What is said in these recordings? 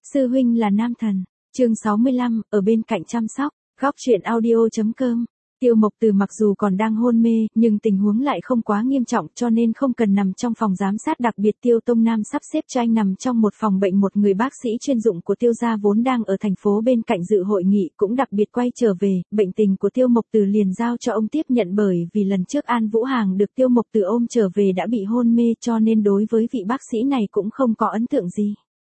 Sư huynh là nam thần. Chương 65, ở bên cạnh chăm sóc. Góc truyện audio.com. Tiêu Mộc Từ mặc dù còn đang hôn mê, nhưng tình huống lại không quá nghiêm trọng cho nên không cần nằm trong phòng giám sát đặc biệt. Tiêu Tông Nam sắp xếp cho anh nằm trong một phòng bệnh. Một người bác sĩ chuyên dụng của Tiêu gia vốn đang ở thành phố bên cạnh dự hội nghị cũng đặc biệt quay trở về. Bệnh tình của Tiêu Mộc Từ liền giao cho ông tiếp nhận, bởi vì lần trước An Vũ Hàng được Tiêu Mộc Từ ôm trở về đã bị hôn mê, cho nên đối với vị bác sĩ này cũng không có ấn tượng gì.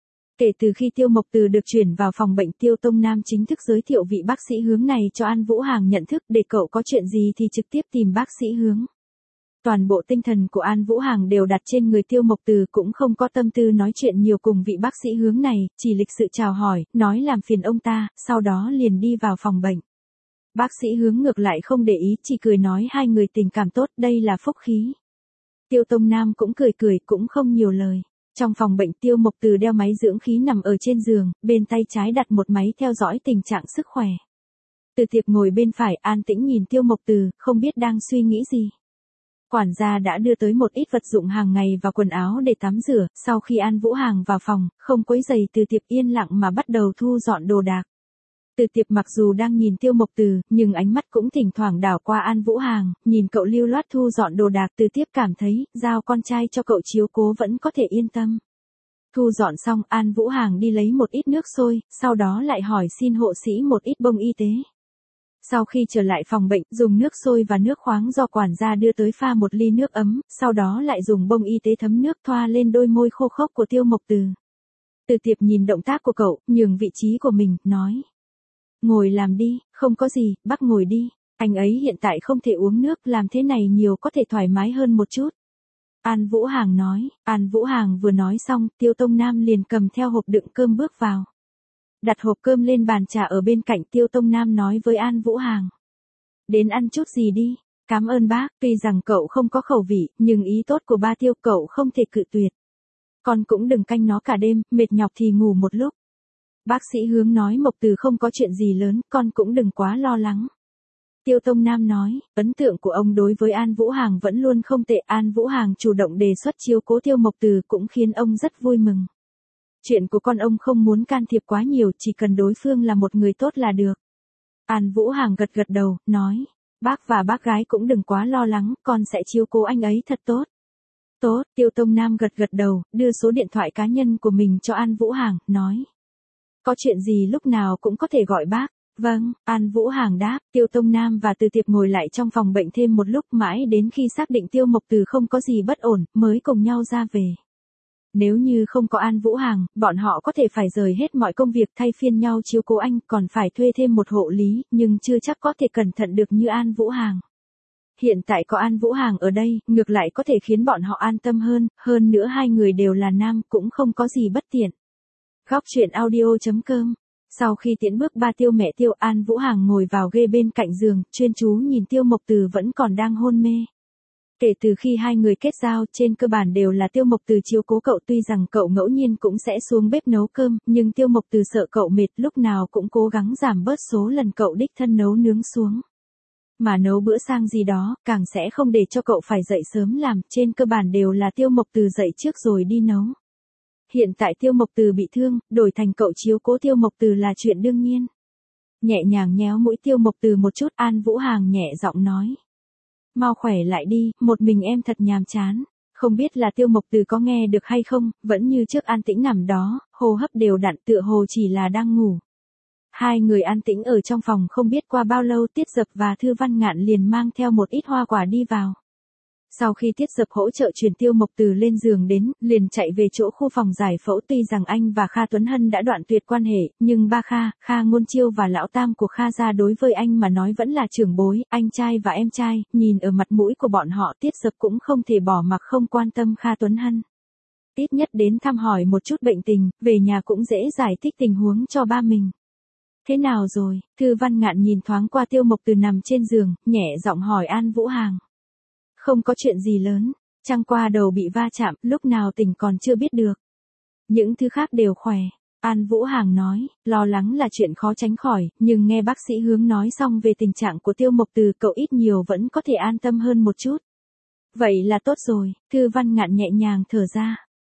Kể từ khi Tiêu Mộc Từ được chuyển vào phòng bệnh, Tiêu Tông Nam chính thức giới thiệu vị bác sĩ Hướng này cho An Vũ Hàng nhận thức, để cậu có chuyện gì thì trực tiếp tìm bác sĩ Hướng. Toàn bộ tinh thần của An Vũ Hàng đều đặt trên người Tiêu Mộc Từ, cũng không có tâm tư nói chuyện nhiều cùng vị bác sĩ Hướng này, chỉ lịch sự chào hỏi, nói làm phiền ông ta, sau đó liền đi vào phòng bệnh. Bác sĩ Hướng ngược lại không để ý, chỉ cười nói hai người tình cảm tốt, đây là phúc khí. Tiêu Tông Nam cũng cười cười, cũng không nhiều lời. Trong phòng bệnh, Tiêu Mộc Từ đeo máy dưỡng khí nằm ở trên giường, bên tay trái đặt một máy theo dõi tình trạng sức khỏe. Từ Tiệp ngồi bên phải an tĩnh nhìn Tiêu Mộc Từ, không biết đang suy nghĩ gì. Quản gia đã đưa tới một ít vật dụng hàng ngày và quần áo để tắm rửa. Sau khi An Vũ Hàng vào phòng, không quấy rầy Từ Tiệp, yên lặng mà bắt đầu thu dọn đồ đạc. Từ Tiệp mặc dù đang nhìn Tiêu Mộc Từ, nhưng ánh mắt cũng thỉnh thoảng đảo qua An Vũ Hàng, nhìn cậu lưu loát thu dọn đồ đạc. Từ Tiệp cảm thấy, giao con trai cho cậu chiếu cố vẫn có thể yên tâm. Thu dọn xong, An Vũ Hàng đi lấy một ít nước sôi, sau đó lại hỏi xin hộ sĩ một ít bông y tế. Sau khi trở lại phòng bệnh, dùng nước sôi và nước khoáng do quản gia đưa tới pha một ly nước ấm, sau đó lại dùng bông y tế thấm nước thoa lên đôi môi khô khốc của Tiêu Mộc Từ. Từ Tiệp nhìn động tác của cậu, nhường vị trí của mình, nói. Ngồi làm đi, không có gì, bác ngồi đi. Anh ấy hiện tại không thể uống nước, làm thế này nhiều có thể thoải mái hơn một chút. An Vũ Hàng nói. An Vũ Hàng vừa nói xong, Tiêu Tông Nam liền cầm theo hộp đựng cơm bước vào. Đặt hộp cơm lên bàn trà ở bên cạnh, Tiêu Tông Nam nói với An Vũ Hàng. Đến ăn chút gì đi. Cảm ơn bác, tuy rằng cậu không có khẩu vị, nhưng ý tốt của ba Tiêu cậu không thể cự tuyệt. Con cũng đừng canh nó cả đêm, mệt nhọc thì ngủ một lúc. Bác sĩ Hướng nói Mộc Từ không có chuyện gì lớn, con cũng đừng quá lo lắng. Tiêu Tông Nam nói, ấn tượng của ông đối với An Vũ Hàng vẫn luôn không tệ. An Vũ Hàng chủ động đề xuất chiếu cố Tiêu Mộc Từ cũng khiến ông rất vui mừng. Chuyện của con ông không muốn can thiệp quá nhiều, chỉ cần đối phương là một người tốt là được. An Vũ Hàng gật gật đầu, nói, bác và bác gái cũng đừng quá lo lắng, con sẽ chiếu cố anh ấy thật tốt. Tốt, Tiêu Tông Nam gật gật đầu, đưa số điện thoại cá nhân của mình cho An Vũ Hàng, nói. Có chuyện gì lúc nào cũng có thể gọi bác. Vâng, An Vũ Hàng đáp. Tiêu Tông Nam và Từ Tiệp ngồi lại trong phòng bệnh thêm một lúc, mãi đến khi xác định Tiêu Mộc Từ không có gì bất ổn, mới cùng nhau ra về. Nếu như không có An Vũ Hàng, bọn họ có thể phải rời hết mọi công việc thay phiên nhau chiếu cố anh, còn phải thuê thêm một hộ lý, nhưng chưa chắc có thể cẩn thận được như An Vũ Hàng. Hiện tại có An Vũ Hàng ở đây, ngược lại có thể khiến bọn họ an tâm hơn nữa hai người đều là nam, cũng không có gì bất tiện. Góc truyện audio.com. Sau khi tiễn bước ba Tiêu mẹ Tiêu, An Vũ Hàng ngồi vào ghế bên cạnh giường, chuyên chú nhìn Tiêu Mộc Từ vẫn còn đang hôn mê. Kể từ khi hai người kết giao, trên cơ bản đều là Tiêu Mộc Từ chiếu cố cậu, tuy rằng cậu ngẫu nhiên cũng sẽ xuống bếp nấu cơm, nhưng Tiêu Mộc Từ sợ cậu mệt, lúc nào cũng cố gắng giảm bớt số lần cậu đích thân nấu nướng xuống. Mà nấu bữa sang gì đó, càng sẽ không để cho cậu phải dậy sớm làm, trên cơ bản đều là Tiêu Mộc Từ dậy trước rồi đi nấu. Hiện tại Tiêu Mộc Từ bị thương, đổi thành cậu chiếu cố Tiêu Mộc Từ là chuyện đương nhiên. Nhẹ nhàng nhéo mũi Tiêu Mộc Từ một chút, An Vũ Hàng nhẹ giọng nói. Mau khỏe lại đi, một mình em thật nhàm chán. Không biết là Tiêu Mộc Từ có nghe được hay không, vẫn như trước an tĩnh nằm đó, hô hấp đều đặn, tựa hồ chỉ là đang ngủ. Hai người an tĩnh ở trong phòng, không biết qua bao lâu Tiết Dập và Thư Văn Ngạn liền mang theo một ít hoa quả đi vào. Sau khi Tiết Dập hỗ trợ chuyển Tiêu Mộc Từ lên giường đến, liền chạy về chỗ khu phòng giải phẫu. Tuy rằng anh và Kha Tuấn Hân đã đoạn tuyệt quan hệ, nhưng ba Kha Ngôn Chiêu và lão tam của Kha gia đối với anh mà nói vẫn là trưởng bối, anh trai và em trai, nhìn ở mặt mũi của bọn họ, Tiết Dập cũng không thể bỏ mặc không quan tâm Kha Tuấn Hân. Ít nhất đến thăm hỏi một chút bệnh tình, về nhà cũng dễ giải thích tình huống cho ba mình. Thế nào rồi? Thư Văn Ngạn nhìn thoáng qua Tiêu Mộc Từ nằm trên giường, nhẹ giọng hỏi An Vũ Hàng. Không có chuyện gì lớn, chẳng qua đầu bị va chạm, lúc nào tỉnh còn chưa biết được. Những thứ khác đều khỏe. An Vũ Hàng nói, lo lắng là chuyện khó tránh khỏi, nhưng nghe bác sĩ Hướng nói xong về tình trạng của Tiêu Mộc Từ, cậu ít nhiều vẫn có thể an tâm hơn một chút. Vậy là tốt rồi, Thư Văn Ngạn nhẹ nhàng thở ra.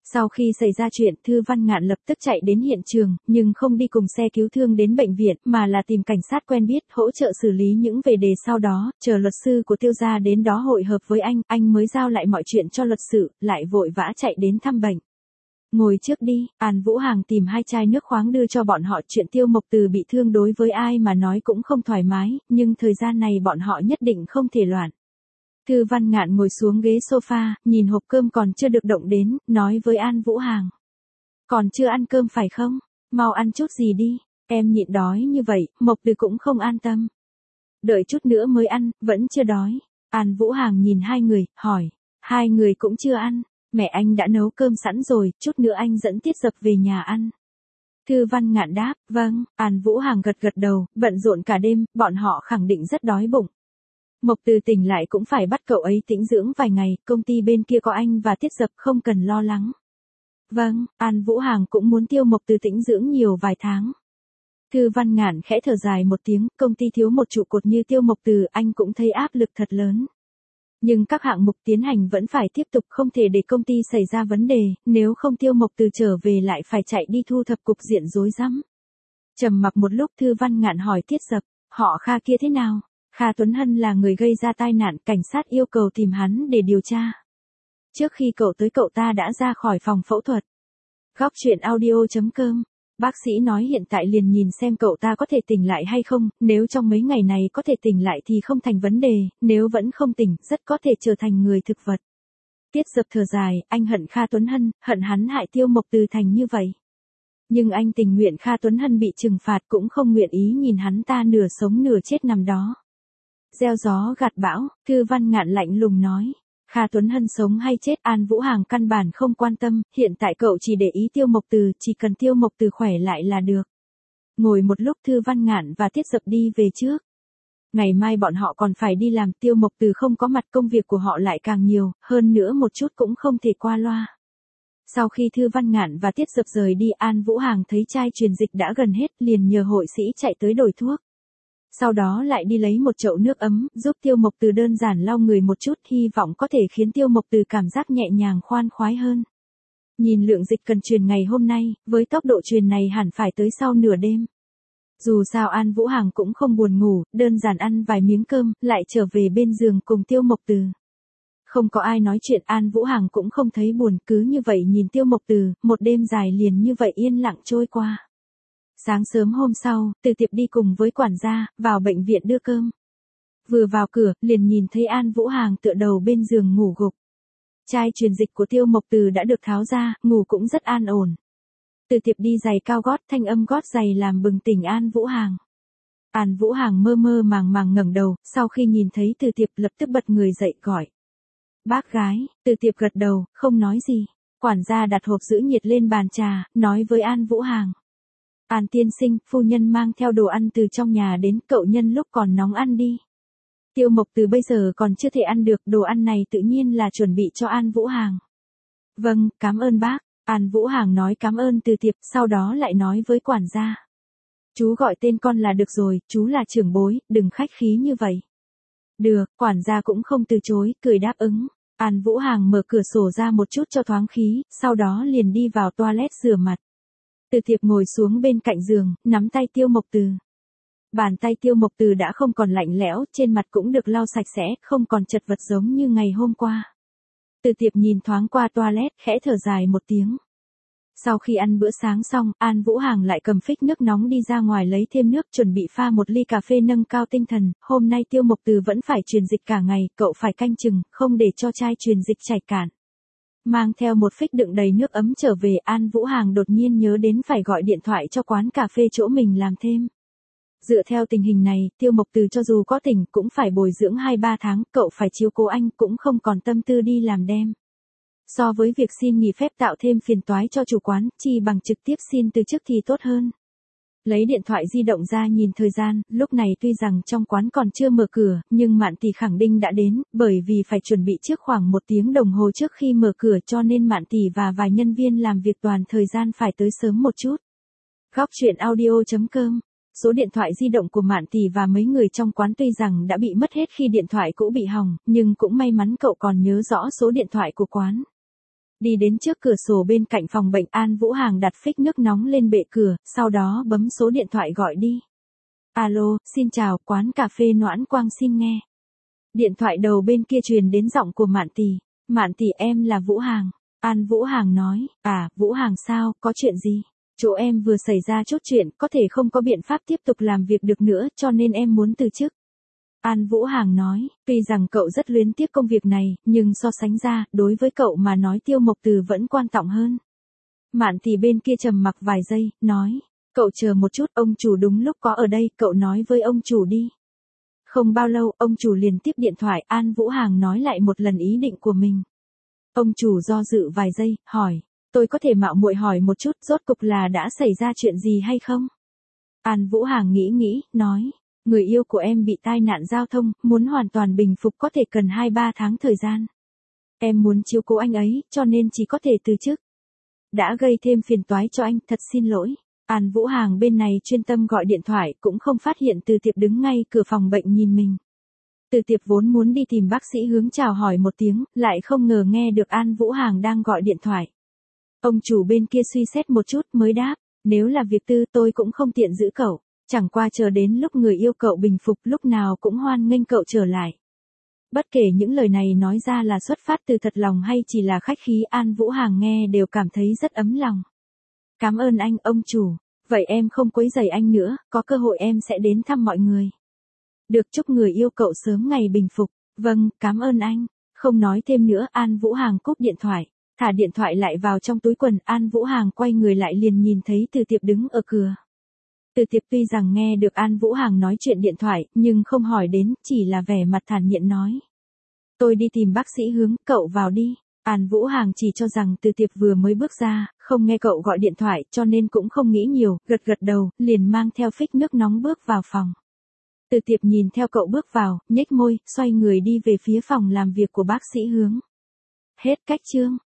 Sau khi xảy ra chuyện, Thư Văn Ngạn lập tức chạy đến hiện trường, nhưng không đi cùng xe cứu thương đến bệnh viện, mà là tìm cảnh sát quen biết, hỗ trợ xử lý những về đề sau đó, chờ luật sư của Tiêu gia đến đó hội hợp với anh mới giao lại mọi chuyện cho luật sự, lại vội vã chạy đến thăm bệnh. Ngồi trước đi, An Vũ Hàng tìm 2 chai nước khoáng đưa cho bọn họ, chuyện Tiêu Mộc Từ bị thương đối với ai mà nói cũng không thoải mái, nhưng thời gian này bọn họ nhất định không thể loạn. Thư Văn Ngạn ngồi xuống ghế sofa, nhìn hộp cơm còn chưa được động đến, nói với An Vũ Hàng. Còn chưa ăn cơm phải không? Mau ăn chút gì đi, em nhịn đói như vậy, Mộc Từ cũng không an tâm. Đợi chút nữa mới ăn, vẫn chưa đói. An Vũ Hàng nhìn 2 người, hỏi. 2 người cũng chưa ăn, mẹ anh đã nấu cơm sẵn rồi, chút nữa anh dẫn Tiết Dập về nhà ăn. Thư Văn Ngạn đáp, vâng. An Vũ Hàng gật gật đầu, bận rộn cả đêm, bọn họ khẳng định rất đói bụng. Mộc Từ tỉnh lại cũng phải bắt cậu ấy tĩnh dưỡng vài ngày, công ty bên kia có anh và Tiết Dập, không cần lo lắng. Vâng, An Vũ Hàng cũng muốn Tiêu Mộc Từ tĩnh dưỡng nhiều vài tháng. Thư Văn Ngạn khẽ thở dài một tiếng, công ty thiếu một trụ cột như Tiêu Mộc Từ, anh cũng thấy áp lực thật lớn. Nhưng các hạng mục tiến hành vẫn phải tiếp tục, không thể để công ty xảy ra vấn đề, nếu không Tiêu Mộc Từ trở về lại phải chạy đi thu thập cục diện rối rắm. Trầm mặc một lúc, Thư Văn Ngạn hỏi Tiết Dập, họ Kha kia thế nào? Kha Tuấn Hân là người gây ra tai nạn, cảnh sát yêu cầu tìm hắn để điều tra. Trước khi cậu tới cậu ta đã ra khỏi phòng phẫu thuật. Góc truyện audio.com. Bác sĩ nói hiện tại liền nhìn xem cậu ta có thể tỉnh lại hay không, nếu trong mấy ngày này có thể tỉnh lại thì không thành vấn đề, nếu vẫn không tỉnh, rất có thể trở thành người thực vật. Tiết Dập thở dài, anh hận Kha Tuấn Hân, hận hắn hại Tiêu Mộc Từ thành như vậy. Nhưng anh tình nguyện Kha Tuấn Hân bị trừng phạt, cũng không nguyện ý nhìn hắn ta nửa sống nửa chết nằm đó. Gieo gió gặt bão, Thư Văn Ngạn lạnh lùng nói. Kha Tuấn Hân sống hay chết, An Vũ Hàng căn bản không quan tâm, hiện tại cậu chỉ để ý Tiêu Mộc Từ, chỉ cần Tiêu Mộc Từ khỏe lại là được. Ngồi một lúc, Thư Văn Ngạn và Tiết Dập đi về trước. Ngày mai bọn họ còn phải đi làm, Tiêu Mộc Từ không có mặt, công việc của họ lại càng nhiều, hơn nữa một chút cũng không thể qua loa. Sau khi Thư Văn Ngạn và Tiết Dập rời đi, An Vũ Hàng thấy chai truyền dịch đã gần hết, liền nhờ hội sĩ chạy tới đổi thuốc. Sau đó lại đi lấy một chậu nước ấm, giúp Tiêu Mộc Từ đơn giản lau người một chút, hy vọng có thể khiến Tiêu Mộc Từ cảm giác nhẹ nhàng khoan khoái hơn. Nhìn lượng dịch cần truyền ngày hôm nay, với tốc độ truyền này hẳn phải tới sau nửa đêm. Dù sao An Vũ Hàng cũng không buồn ngủ, đơn giản ăn vài miếng cơm, lại trở về bên giường cùng Tiêu Mộc Từ. Không có ai nói chuyện, An Vũ Hàng cũng không thấy buồn, cứ như vậy nhìn Tiêu Mộc Từ, một đêm dài liền như vậy yên lặng trôi qua. Sáng sớm hôm sau, Từ Tiệp đi cùng với quản gia, vào bệnh viện đưa cơm. Vừa vào cửa, liền nhìn thấy An Vũ Hàng tựa đầu bên giường ngủ gục. Chai truyền dịch của Tiêu Mộc Từ đã được tháo ra, ngủ cũng rất an ổn. Từ Tiệp đi giày cao gót, thanh âm gót giày làm bừng tỉnh An Vũ Hàng. An Vũ Hàng mơ mơ màng màng ngẩng đầu, sau khi nhìn thấy Từ Tiệp lập tức bật người dậy gọi. Bác gái. Từ Tiệp gật đầu, không nói gì. Quản gia đặt hộp giữ nhiệt lên bàn trà, nói với An Vũ Hàng. An tiên sinh, phu nhân mang theo đồ ăn từ trong nhà đến, cậu nhân lúc còn nóng ăn đi. Tiêu Mộc Từ bây giờ còn chưa thể ăn được, đồ ăn này tự nhiên là chuẩn bị cho An Vũ Hàng. Vâng, cảm ơn bác. An Vũ Hàng nói cảm ơn Từ Tiệp, sau đó lại nói với quản gia. Chú gọi tên con là được rồi, chú là trưởng bối, đừng khách khí như vậy. Được, quản gia cũng không từ chối, cười đáp ứng. An Vũ Hàng mở cửa sổ ra một chút cho thoáng khí, sau đó liền đi vào toilet rửa mặt. Từ Tiệp ngồi xuống bên cạnh giường, nắm tay Tiêu Mộc Từ. Bàn tay Tiêu Mộc Từ đã không còn lạnh lẽo, trên mặt cũng được lau sạch sẽ, không còn chật vật giống như ngày hôm qua. Từ Tiệp nhìn thoáng qua toilet, khẽ thở dài một tiếng. Sau khi ăn bữa sáng xong, An Vũ Hàng lại cầm phích nước nóng đi ra ngoài lấy thêm nước, chuẩn bị pha một ly cà phê nâng cao tinh thần. Hôm nay Tiêu Mộc Từ vẫn phải truyền dịch cả ngày, cậu phải canh chừng, không để cho chai truyền dịch chảy cạn. Mang theo một phích đựng đầy nước ấm trở về, An Vũ Hàng đột nhiên nhớ đến phải gọi điện thoại cho quán cà phê chỗ mình làm thêm. Dựa theo tình hình này, Tiêu Mộc Từ cho dù có tỉnh cũng phải bồi dưỡng 2-3 tháng, cậu phải chiếu cố anh, cũng không còn tâm tư đi làm đêm. So với việc xin nghỉ phép tạo thêm phiền toái cho chủ quán, chi bằng trực tiếp xin từ chức thì tốt hơn. Lấy điện thoại di động ra nhìn thời gian, lúc này tuy rằng trong quán còn chưa mở cửa, nhưng Mạn Tỷ khẳng định đã đến, bởi vì phải chuẩn bị trước khoảng 1 tiếng đồng hồ trước khi mở cửa, cho nên Mạn Tỷ và vài nhân viên làm việc toàn thời gian phải tới sớm một chút. Góc truyện audio.com. Số điện thoại di động của Mạn Tỷ và mấy người trong quán tuy rằng đã bị mất hết khi điện thoại cũ bị hỏng, nhưng cũng may mắn cậu còn nhớ rõ số điện thoại của quán. Đi đến trước cửa sổ bên cạnh phòng bệnh, An Vũ Hàng đặt phích nước nóng lên bệ cửa, sau đó bấm số điện thoại gọi đi. Alo, xin chào, quán cà phê Noãn Quang xin nghe. Điện thoại đầu bên kia truyền đến giọng của Mạn Tỷ. Mạn Tỷ, em là Vũ Hàng. An Vũ Hàng nói, Vũ Hàng sao, có chuyện gì? Chỗ em vừa xảy ra chút chuyện, có thể không có biện pháp tiếp tục làm việc được nữa, cho nên em muốn từ chức. An Vũ Hàng nói, tuy rằng cậu rất luyến tiếc công việc này, nhưng so sánh ra, đối với cậu mà nói Tiêu Mộc Từ vẫn quan trọng hơn. Mạn Tỷ bên kia trầm mặc vài giây, nói, cậu chờ một chút, ông chủ đúng lúc có ở đây, cậu nói với ông chủ đi. Không bao lâu, ông chủ liền tiếp điện thoại, An Vũ Hàng nói lại một lần ý định của mình. Ông chủ do dự vài giây, hỏi, tôi có thể mạo muội hỏi một chút, rốt cục là đã xảy ra chuyện gì hay không? An Vũ Hàng nghĩ, nói, người yêu của em bị tai nạn giao thông, muốn hoàn toàn bình phục có thể cần 2-3 tháng thời gian. Em muốn chiếu cố anh ấy, cho nên chỉ có thể từ chức. Đã gây thêm phiền toái cho anh, thật xin lỗi. An Vũ Hàng bên này chuyên tâm gọi điện thoại, cũng không phát hiện Từ Tiệp đứng ngay cửa phòng bệnh nhìn mình. Từ Tiệp vốn muốn đi tìm bác sĩ Hướng chào hỏi một tiếng, lại không ngờ nghe được An Vũ Hàng đang gọi điện thoại. Ông chủ bên kia suy xét một chút mới đáp, nếu là việc tư tôi cũng không tiện giữ cậu, chẳng qua chờ đến lúc người yêu cậu bình phục lúc nào cũng hoan nghênh cậu trở lại. Bất kể những lời này nói ra là xuất phát từ thật lòng hay chỉ là khách khí, An Vũ Hàng nghe đều cảm thấy rất ấm lòng. Cảm ơn anh, ông chủ. Vậy em không quấy rầy anh nữa, có cơ hội em sẽ đến thăm mọi người. Được, chúc người yêu cậu sớm ngày bình phục. Vâng, cảm ơn anh. Không nói thêm nữa, An Vũ Hàng cúp điện thoại, thả điện thoại lại vào trong túi quần. An Vũ Hàng quay người lại liền nhìn thấy Từ Tiệp đứng ở cửa. Từ Tiệp tuy rằng nghe được An Vũ Hàng nói chuyện điện thoại, nhưng không hỏi đến, chỉ là vẻ mặt thản nhiên nói. Tôi đi tìm bác sĩ Hướng, cậu vào đi. An Vũ Hàng chỉ cho rằng Từ Tiệp vừa mới bước ra, không nghe cậu gọi điện thoại, cho nên cũng không nghĩ nhiều, gật gật đầu, liền mang theo phích nước nóng bước vào phòng. Từ Tiệp nhìn theo cậu bước vào, nhếch môi, xoay người đi về phía phòng làm việc của bác sĩ Hướng. Hết cách chương.